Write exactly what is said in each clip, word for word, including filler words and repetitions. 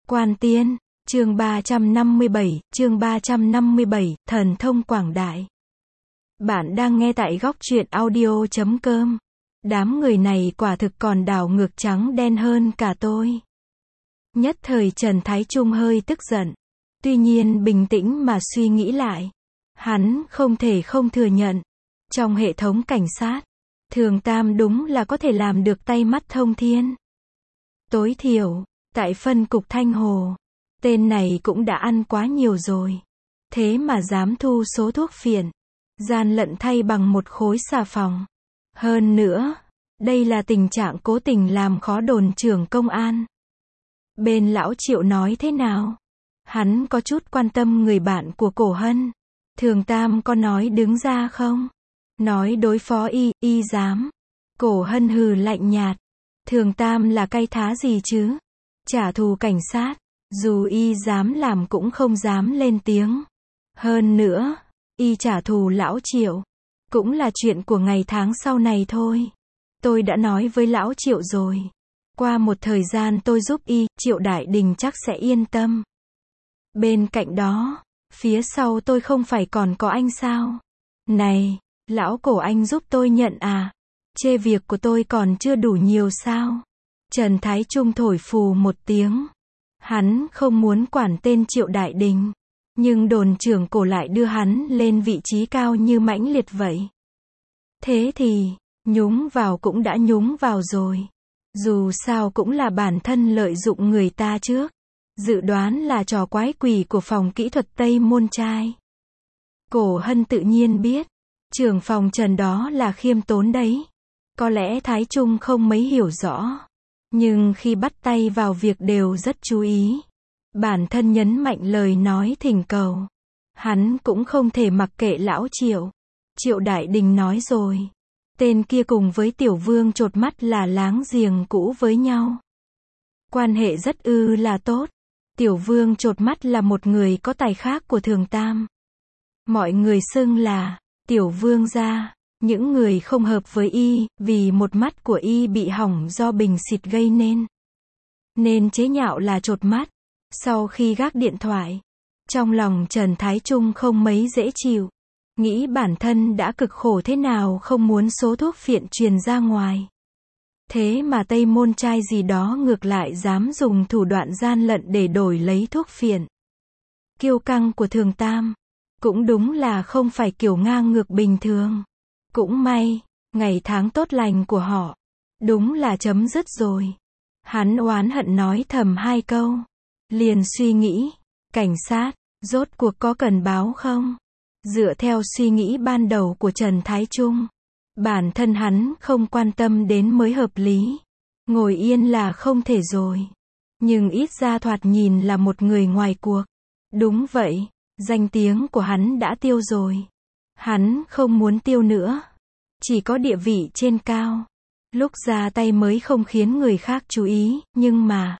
Quan Tiên, chương ba trăm năm mươi bảy, chương ba trăm năm mươi bảy, thần thông quảng đại. Bạn đang nghe tại góc truyện audio chấm com. Đám người này quả thực còn đảo ngược trắng đen hơn cả tôi. Nhất thời Trần Thái Trung hơi tức giận. Tuy nhiên bình tĩnh mà suy nghĩ lại, hắn không thể không thừa nhận. Trong hệ thống cảnh sát, Thường Tam đúng là có thể làm được tay mắt thông thiên. Tối thiểu, tại phân cục Thanh Hồ, tên này cũng đã ăn quá nhiều rồi. Thế mà dám thu số thuốc phiện, gian lận thay bằng một khối xà phòng. Hơn nữa, đây là tình trạng cố tình làm khó đồn trưởng công an. Bên lão Triệu nói thế nào? Hắn có chút quan tâm người bạn của Cổ Hân. Thường Tam có nói đứng ra không? Nói đối phó y, y dám. Cổ Hân hừ lạnh nhạt. Thường Tam là cay thá gì chứ? Trả thù cảnh sát, dù y dám làm cũng không dám lên tiếng. Hơn nữa, y trả thù lão Triệu, cũng là chuyện của ngày tháng sau này thôi. Tôi đã nói với lão Triệu rồi. Qua một thời gian tôi giúp y, Triệu Đại Đình chắc sẽ yên tâm. Bên cạnh đó, phía sau tôi không phải còn có anh sao? Này, lão Cổ anh giúp tôi nhận à? Chê việc của tôi còn chưa đủ nhiều sao? Trần Thái Trung thổi phù một tiếng. Hắn không muốn quản tên Triệu Đại Đình, nhưng đồn trưởng Cổ lại đưa hắn lên vị trí cao như mãnh liệt vậy. Thế thì, nhúng vào cũng đã nhúng vào rồi. Dù sao cũng là bản thân lợi dụng người ta trước. Dự đoán là trò quái quỷ của phòng kỹ thuật Tây Môn Trai. Cổ Hân tự nhiên biết, trưởng phòng Trần đó là khiêm tốn đấy. Có lẽ Thái Trung không mấy hiểu rõ, nhưng khi bắt tay vào việc đều rất chú ý. Bản thân nhấn mạnh lời nói thỉnh cầu. Hắn cũng không thể mặc kệ lão Triệu. Triệu Đại Đình nói rồi. Tên kia cùng với Tiểu Vương chột mắt là láng giềng cũ với nhau. Quan hệ rất ư là tốt. Tiểu Vương chột mắt là một người có tài khác của Thường Tam. Mọi người xưng là Tiểu Vương gia. Những người không hợp với y, vì một mắt của y bị hỏng do bình xịt gây nên. Nên chế nhạo là chột mắt. Sau khi gác điện thoại, trong lòng Trần Thái Trung không mấy dễ chịu. Nghĩ bản thân đã cực khổ thế nào không muốn số thuốc phiện truyền ra ngoài. Thế mà Tây Môn Trai gì đó ngược lại dám dùng thủ đoạn gian lận để đổi lấy thuốc phiện. Kiêu căng của Thường Tam, cũng đúng là không phải kiểu ngang ngược bình thường. Cũng may, ngày tháng tốt lành của họ, đúng là chấm dứt rồi. Hắn oán hận nói thầm hai câu. Liền suy nghĩ, cảnh sát, rốt cuộc có cần báo không? Dựa theo suy nghĩ ban đầu của Trần Thái Trung, bản thân hắn không quan tâm đến mới hợp lý. Ngồi yên là không thể rồi. Nhưng ít ra thoạt nhìn là một người ngoài cuộc. Đúng vậy, danh tiếng của hắn đã tiêu rồi. Hắn không muốn tiêu nữa. Chỉ có địa vị trên cao. Lúc ra tay mới không khiến người khác chú ý, nhưng mà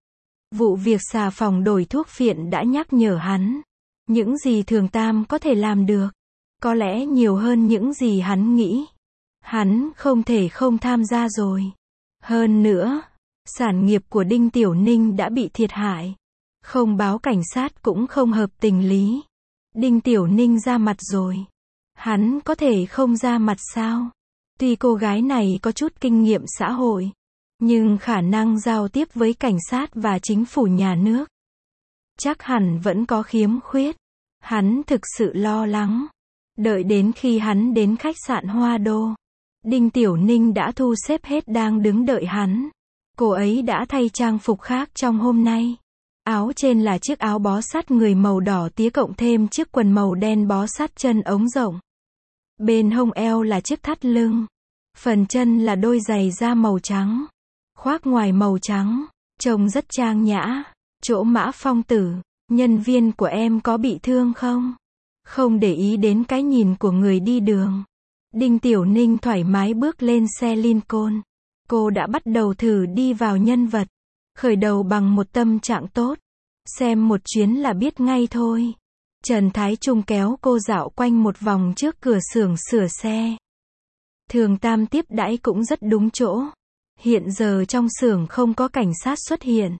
vụ việc xà phòng đổi thuốc phiện đã nhắc nhở hắn. Những gì Thường Tam có thể làm được, có lẽ nhiều hơn những gì hắn nghĩ. Hắn không thể không tham gia rồi. Hơn nữa, sản nghiệp của Đinh Tiểu Ninh đã bị thiệt hại. Không báo cảnh sát cũng không hợp tình lý. Đinh Tiểu Ninh ra mặt rồi. Hắn có thể không ra mặt sao? Tuy cô gái này có chút kinh nghiệm xã hội, nhưng khả năng giao tiếp với cảnh sát và chính phủ nhà nước chắc hẳn vẫn có khiếm khuyết. Hắn thực sự lo lắng. Đợi đến khi hắn đến khách sạn Hoa Đô, Đinh Tiểu Ninh đã thu xếp hết đang đứng đợi hắn. Cô ấy đã thay trang phục khác trong hôm nay. Áo trên là chiếc áo bó sát người màu đỏ tía cộng thêm chiếc quần màu đen bó sát chân ống rộng. Bên hông eo là chiếc thắt lưng. Phần chân là đôi giày da màu trắng. Khoác ngoài màu trắng. Trông rất trang nhã. Chỗ Mã Phong Tử, nhân viên của em có bị thương không? Không để ý đến cái nhìn của người đi đường. Đinh Tiểu Ninh thoải mái bước lên xe Lincoln. Cô đã bắt đầu thử đi vào nhân vật. Khởi đầu bằng một tâm trạng tốt. Xem một chuyến là biết ngay thôi. Trần Thái Trung kéo cô dạo quanh một vòng trước cửa xưởng sửa xe. Thường Tam tiếp đãi cũng rất đúng chỗ. Hiện giờ trong xưởng không có cảnh sát xuất hiện.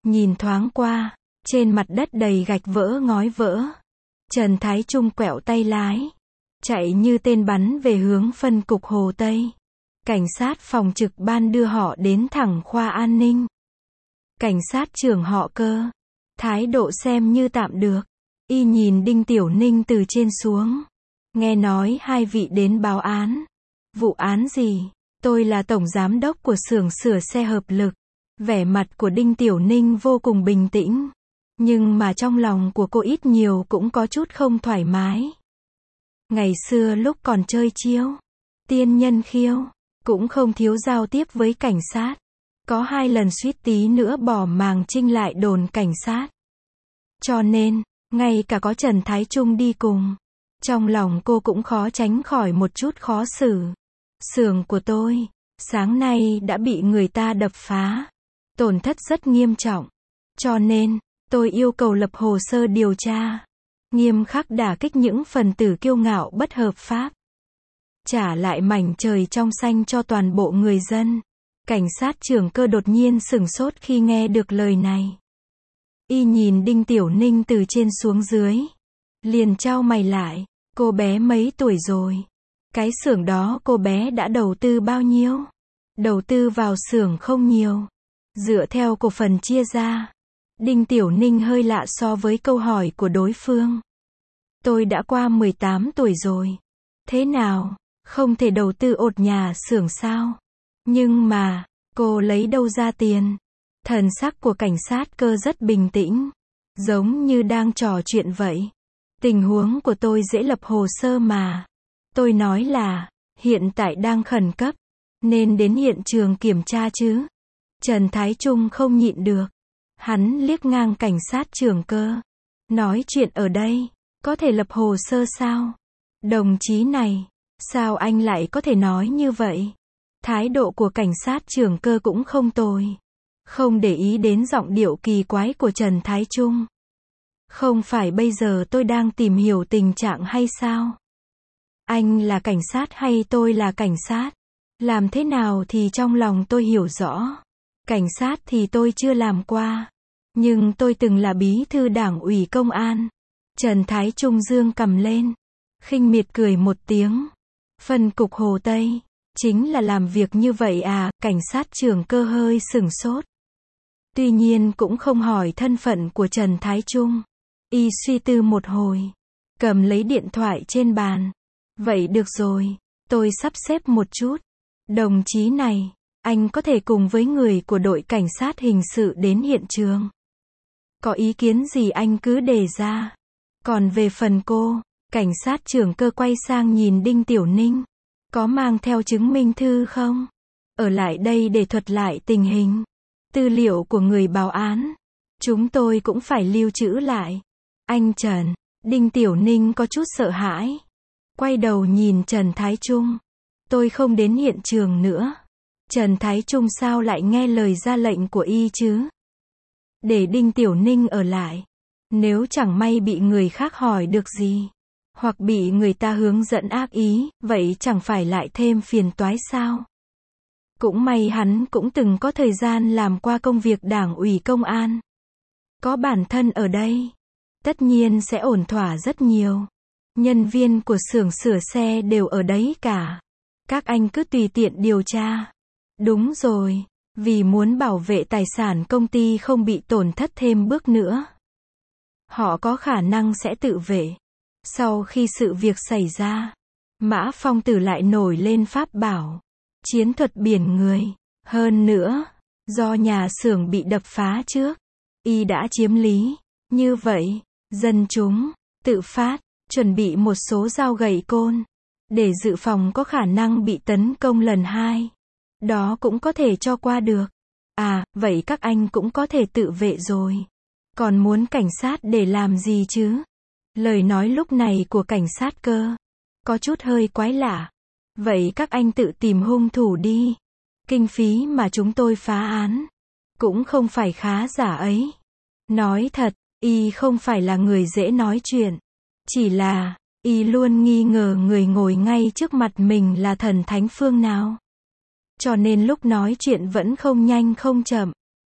Nhìn thoáng qua, trên mặt đất đầy gạch vỡ ngói vỡ. Trần Thái Trung quẹo tay lái, chạy như tên bắn về hướng phân cục Hồ Tây. Cảnh sát phòng trực ban đưa họ đến thẳng khoa an ninh. Cảnh sát trưởng họ Cơ, thái độ xem như tạm được. Y nhìn Đinh Tiểu Ninh từ trên xuống. Nghe nói hai vị đến báo án. Vụ án gì? Tôi là tổng giám đốc của xưởng sửa xe hợp lực. Vẻ mặt của Đinh Tiểu Ninh vô cùng bình tĩnh. Nhưng mà trong lòng của cô ít nhiều cũng có chút không thoải mái. Ngày xưa lúc còn chơi chiêu, tiên nhân khiêu, cũng không thiếu giao tiếp với cảnh sát. Có hai lần suýt tí nữa bỏ màng chinh lại đồn cảnh sát. Cho nên, ngay cả có Trần Thái Trung đi cùng, trong lòng cô cũng khó tránh khỏi một chút khó xử. Xưởng của tôi, sáng nay đã bị người ta đập phá. Tổn thất rất nghiêm trọng. Cho nên, tôi yêu cầu lập hồ sơ điều tra. Nghiêm khắc đả kích những phần tử kiêu ngạo bất hợp pháp. Trả lại mảnh trời trong xanh cho toàn bộ người dân. Cảnh sát trưởng Cơ đột nhiên sửng sốt khi nghe được lời này. Y nhìn Đinh Tiểu Ninh từ trên xuống dưới. Liền chau mày lại. Cô bé mấy tuổi rồi? Cái xưởng đó cô bé đã đầu tư bao nhiêu? Đầu tư vào xưởng không nhiều. Dựa theo cổ phần chia ra. Đinh Tiểu Ninh hơi lạ so với câu hỏi của đối phương. Tôi đã qua mười tám tuổi rồi. Thế nào? Không thể đầu tư ột nhà xưởng sao? Nhưng mà, cô lấy đâu ra tiền? Thần sắc của cảnh sát Cơ rất bình tĩnh. Giống như đang trò chuyện vậy. Tình huống của tôi dễ lập hồ sơ mà. Tôi nói là, hiện tại đang khẩn cấp. Nên đến hiện trường kiểm tra chứ. Trần Thái Trung không nhịn được. Hắn liếc ngang cảnh sát trưởng Cơ. Nói chuyện ở đây, có thể lập hồ sơ sao? Đồng chí này, sao anh lại có thể nói như vậy? Thái độ của cảnh sát trưởng Cơ cũng không tồi. Không để ý đến giọng điệu kỳ quái của Trần Thái Trung. Không phải bây giờ tôi đang tìm hiểu tình trạng hay sao? Anh là cảnh sát hay tôi là cảnh sát? Làm thế nào thì trong lòng tôi hiểu rõ. Cảnh sát thì tôi chưa làm qua. Nhưng tôi từng là bí thư đảng ủy công an. Trần Thái Trung dương cầm lên. Khinh miệt cười một tiếng. Phân cục Hồ Tây. Chính là làm việc như vậy à? Cảnh sát trưởng Cơ hơi sửng sốt. Tuy nhiên cũng không hỏi thân phận của Trần Thái Trung. Y suy tư một hồi. Cầm lấy điện thoại trên bàn. Vậy được rồi. Tôi sắp xếp một chút. Đồng chí này, anh có thể cùng với người của đội cảnh sát hình sự đến hiện trường. Có ý kiến gì anh cứ đề ra. Còn về phần cô, cảnh sát trưởng Cơ quay sang nhìn Đinh Tiểu Ninh. Có mang theo chứng minh thư không? Ở lại đây để thuật lại tình hình. Tư liệu của người báo án. Chúng tôi cũng phải lưu trữ lại. Anh Trần, Đinh Tiểu Ninh có chút sợ hãi. Quay đầu nhìn Trần Thái Trung. Tôi không đến hiện trường nữa. Trần Thái Trung sao lại nghe lời ra lệnh của y chứ? Để Đinh Tiểu Ninh ở lại. Nếu chẳng may bị người khác hỏi được gì, hoặc bị người ta hướng dẫn ác ý, vậy chẳng phải lại thêm phiền toái sao? Cũng may hắn cũng từng có thời gian làm qua công việc đảng ủy công an. Có bản thân ở đây, tất nhiên sẽ ổn thỏa rất nhiều. Nhân viên của xưởng sửa xe đều ở đấy cả. Các anh cứ tùy tiện điều tra. Đúng rồi, vì muốn bảo vệ tài sản công ty không bị tổn thất thêm bước nữa. Họ có khả năng sẽ tự vệ. Sau khi sự việc xảy ra, Mã Phong Tử lại nổi lên pháp bảo. Chiến thuật biển người. Hơn nữa, do nhà xưởng bị đập phá trước, y đã chiếm lý. Như vậy, dân chúng, tự phát, chuẩn bị một số dao gậy côn. Để dự phòng có khả năng bị tấn công lần hai. Đó cũng có thể cho qua được. À, vậy các anh cũng có thể tự vệ rồi. Còn muốn cảnh sát để làm gì chứ? Lời nói lúc này của cảnh sát Cơ có chút hơi quái lạ. Vậy các anh tự tìm hung thủ đi. Kinh phí mà chúng tôi phá án cũng không phải khá giả ấy. Nói thật, y không phải là người dễ nói chuyện. Chỉ là, y luôn nghi ngờ người ngồi ngay trước mặt mình là thần thánh phương nào. Cho nên lúc nói chuyện vẫn không nhanh không chậm.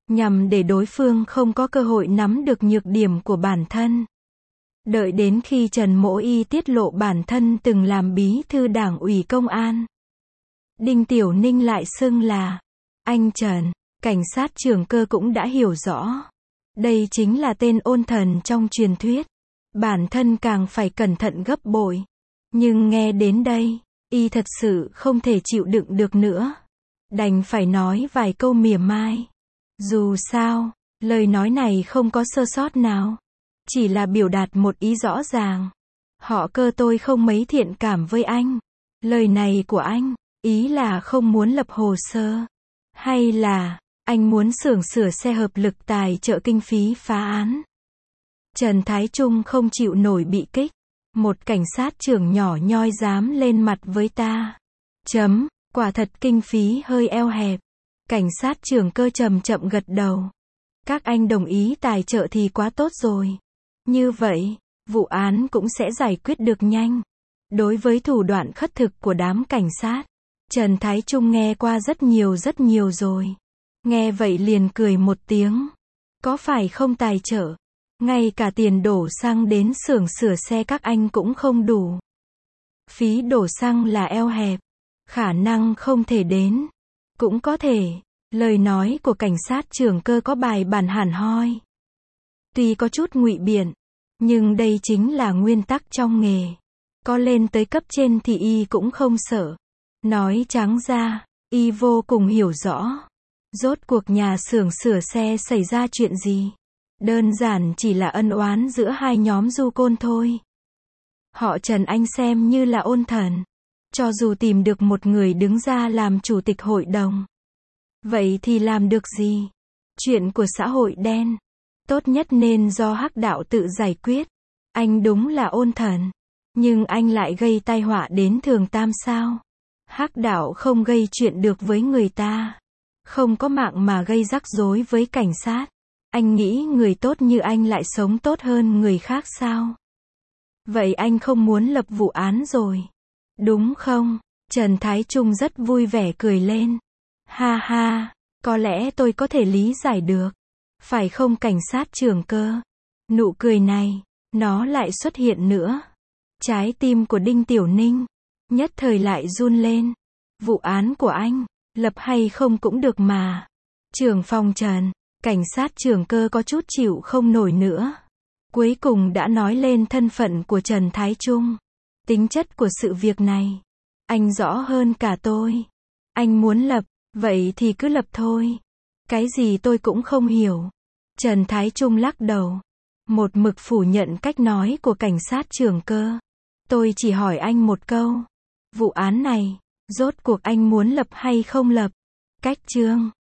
nhằm để đối phương không có cơ hội nắm được nhược điểm của bản thân. Đợi đến khi Trần Mỗ Y tiết lộ bản thân từng làm bí thư đảng ủy công an, Đinh Tiểu Ninh lại xưng là anh Trần. Cảnh sát trưởng Cơ cũng đã hiểu rõ. Đây chính là tên ôn thần trong truyền thuyết. Bản thân càng phải cẩn thận gấp bội. Nhưng nghe đến đây, y thật sự không thể chịu đựng được nữa. Đành phải nói vài câu mỉa mai. Dù sao, lời nói này không có sơ sót nào. Chỉ là biểu đạt một ý rõ ràng. Họ Cơ tôi không mấy thiện cảm với anh. Lời này của anh, ý là không muốn lập hồ sơ. Hay là, anh muốn xưởng sửa xe hợp lực tài trợ kinh phí phá án. Trần Thái Trung không chịu nổi bị kích. Một cảnh sát trưởng nhỏ nhoi dám lên mặt với ta. Chấm, quả thật kinh phí hơi eo hẹp. Cảnh sát trưởng Cơ chậm chậm gật đầu. Các anh đồng ý tài trợ thì quá tốt rồi. Như vậy, vụ án cũng sẽ giải quyết được nhanh. Đối với thủ đoạn khất thực của đám cảnh sát, Trần Thái Trung nghe qua rất nhiều rất nhiều rồi. Nghe vậy liền cười một tiếng. Có phải không tài trợ? Ngay cả tiền đổ xăng đến xưởng sửa xe các anh cũng không đủ. Phí đổ xăng là eo hẹp. Khả năng không thể đến. Cũng có thể. Lời nói của cảnh sát trưởng Cơ có bài bản hẳn hoi. Tuy có chút ngụy biện, nhưng đây chính là nguyên tắc trong nghề. Có lên tới cấp trên thì y cũng không sợ. Nói trắng ra, y vô cùng hiểu rõ. Rốt cuộc nhà xưởng sửa xe xảy ra chuyện gì? Đơn giản chỉ là ân oán giữa hai nhóm du côn thôi. Họ Trần anh xem như là ôn thần. Cho dù tìm được một người đứng ra làm chủ tịch hội đồng, vậy thì làm được gì? Chuyện của xã hội đen, tốt nhất nên do hắc đạo tự giải quyết. Anh đúng là ôn thần, nhưng anh lại gây tai họa đến Thường Tam sao? Hắc đạo không gây chuyện được với người ta, không có mạng mà gây rắc rối với cảnh sát. Anh nghĩ người tốt như anh lại sống tốt hơn người khác sao? Vậy anh không muốn lập vụ án rồi, đúng không? Trần Thái Trung rất vui vẻ cười lên. Ha ha, có lẽ tôi có thể lý giải được. Phải không cảnh sát trưởng Cơ? Nụ cười này, nó lại xuất hiện nữa. Trái tim của Đinh Tiểu Ninh nhất thời lại run lên. Vụ án của anh, lập hay không cũng được mà. Trưởng phòng Trần, cảnh sát trưởng Cơ có chút chịu không nổi nữa. Cuối cùng đã nói lên thân phận của Trần Thái Trung. Tính chất của sự việc này, anh rõ hơn cả tôi. Anh muốn lập, vậy thì cứ lập thôi. Cái gì tôi cũng không hiểu. Trần Thái Trung lắc đầu. Một mực phủ nhận cách nói của cảnh sát trưởng Cơ. Tôi chỉ hỏi anh một câu. Vụ án này, rốt cuộc anh muốn lập hay không lập? Cách chương